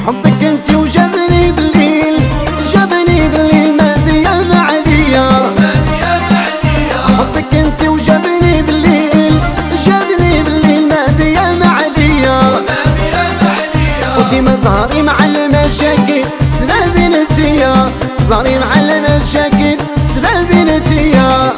حبك انتي وجابني بالليل، جابني بالليل ما بيا معليا. حبك انتي وجابني بالليل، جابني بالليل ما بيا معليا. وديما زهري مع المشاكل سبابي نتيا، زهري مع المشاكل سبابي نتيا.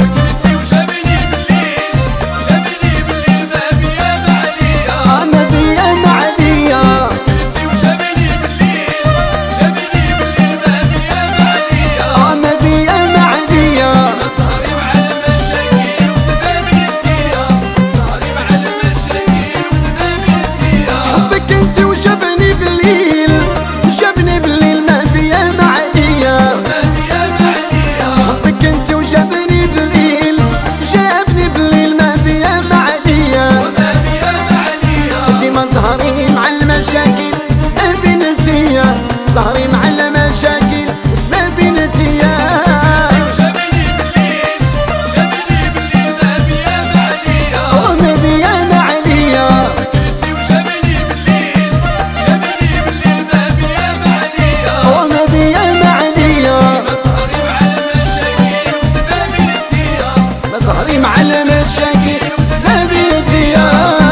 جابني بالليل، جابني بالليل ما بيا معليا. حبك انتي وجابني بالليل، جابني بالليل ما بيا معليا. ديما زهري مع المشاكل سبابي نتيا، زهري مع المشاكل سبابي نتيا. زهري مع المشاكل سبابي نتيا.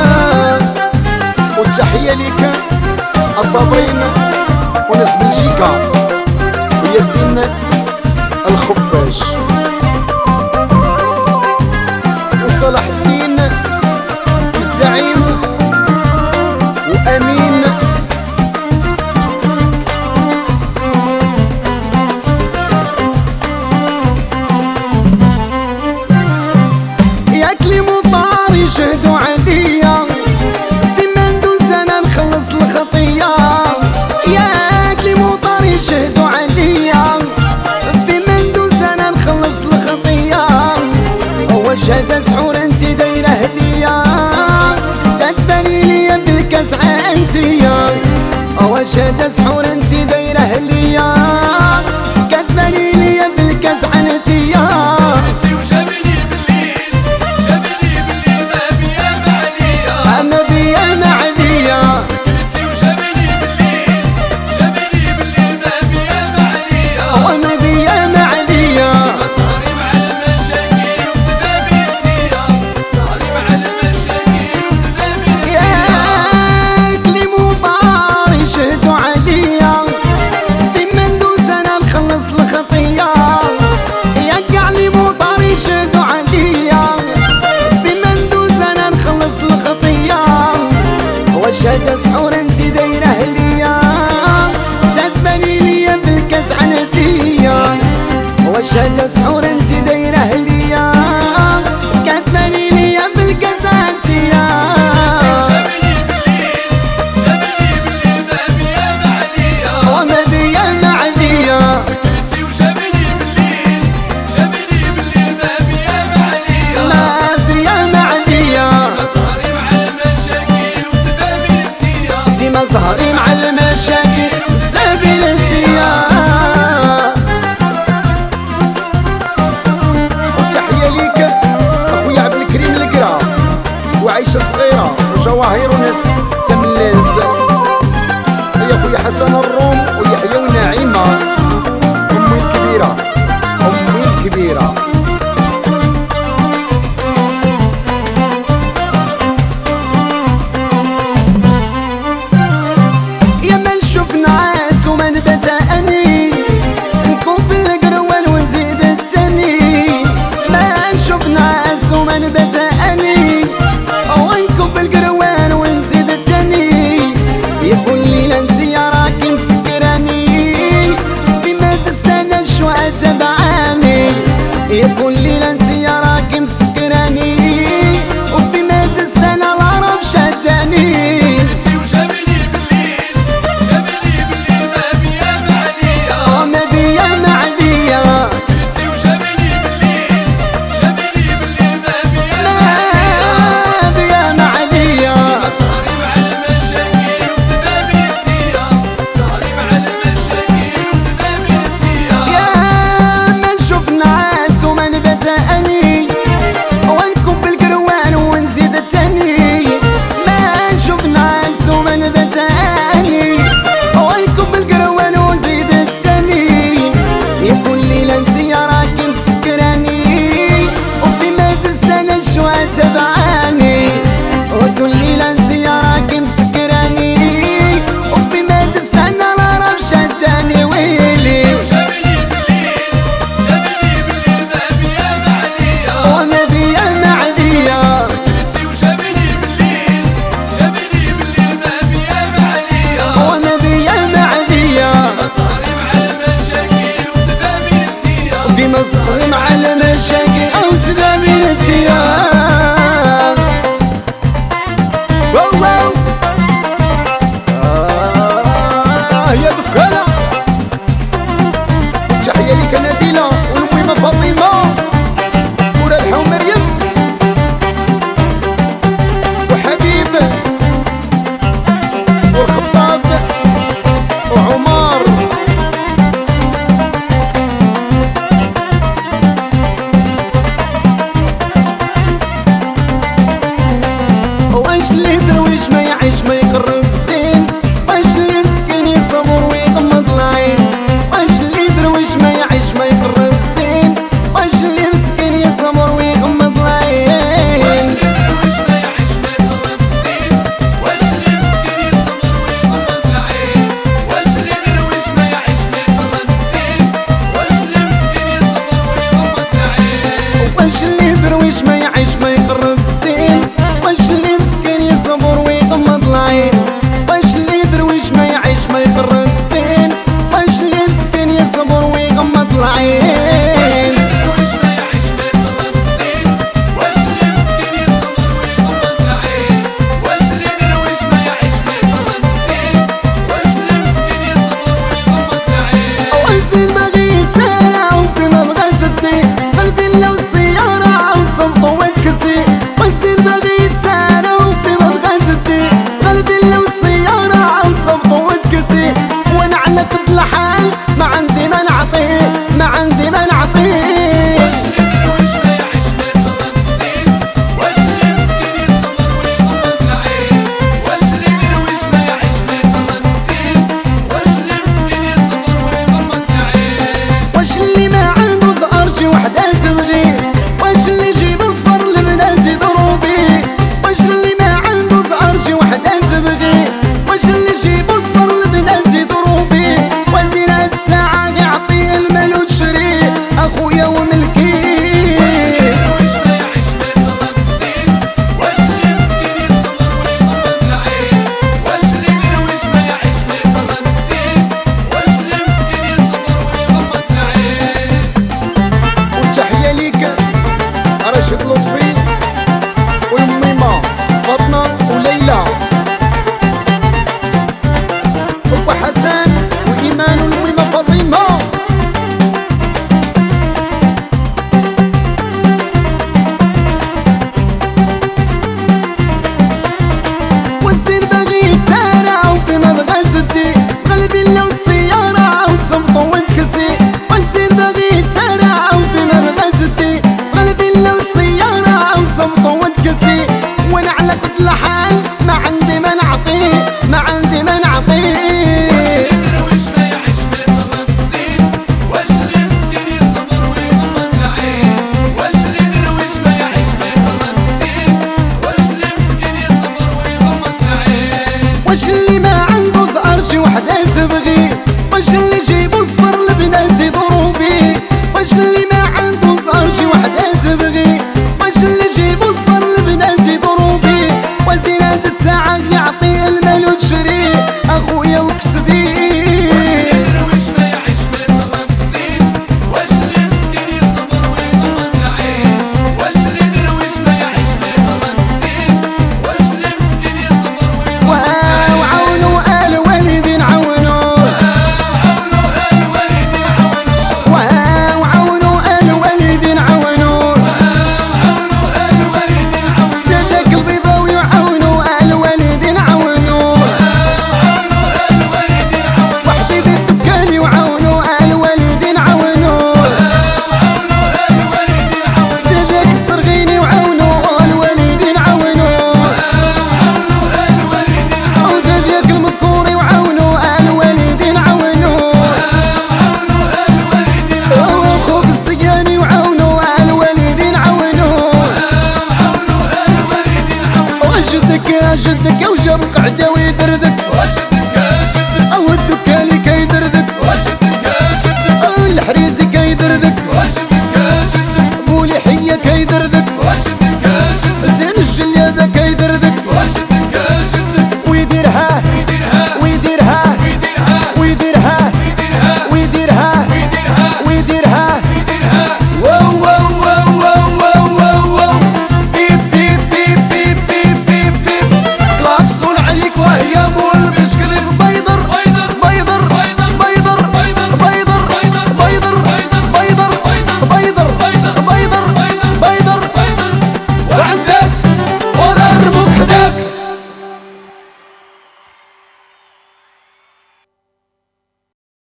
وتحية ليك الصابرين وناس بلجيكا وياسين الخفاش وصلاح الدين والزعيم وأمين. يشهدوا عليا في مندوز انا نخلص الخطيه، ياك لي مطار يشهدوا عليا في مندوز انا نخلص الخطيه. هو شهاده سحور انتي دايره ليا، تتباني ليا بالكسعه انتيا. هو شهاده سحور انتي دايره ليا، كتباني ليا بالكسعه انتيا. شهادة سحور انتي دايره ليا، تتباني ليا بالكسعه نتيا. وشهادة سحور انتي دايره ليا، كتباني ليا بالكسعه نتيا. وما بيا معليا، ما بيا معليا. ديما زهري مع المشاكل سبابي نتيا. وتحية ليك اخويا عبد الكريم القرا وعيشة الصغيرة وجواهر وناس تملات، يا اخويا حسن الروم ويحيى ونعيمة امي الكبيرة، امي الكبيرة. يكون ليلة انتي راكي مسكراني، وفي مدرسة انا الهرب شداني. انتي وجابني بالليل، جابني بالليل ما بيا معليا. ما بيا معليا. انتي وجابني بالليل، جابني بالليل ما بيا معليا. ما بيا معليا. زهري مع المشاكل سبابي واش اللي ما عنده زهر شي وحده تبغي، واش اللي جيبو صفر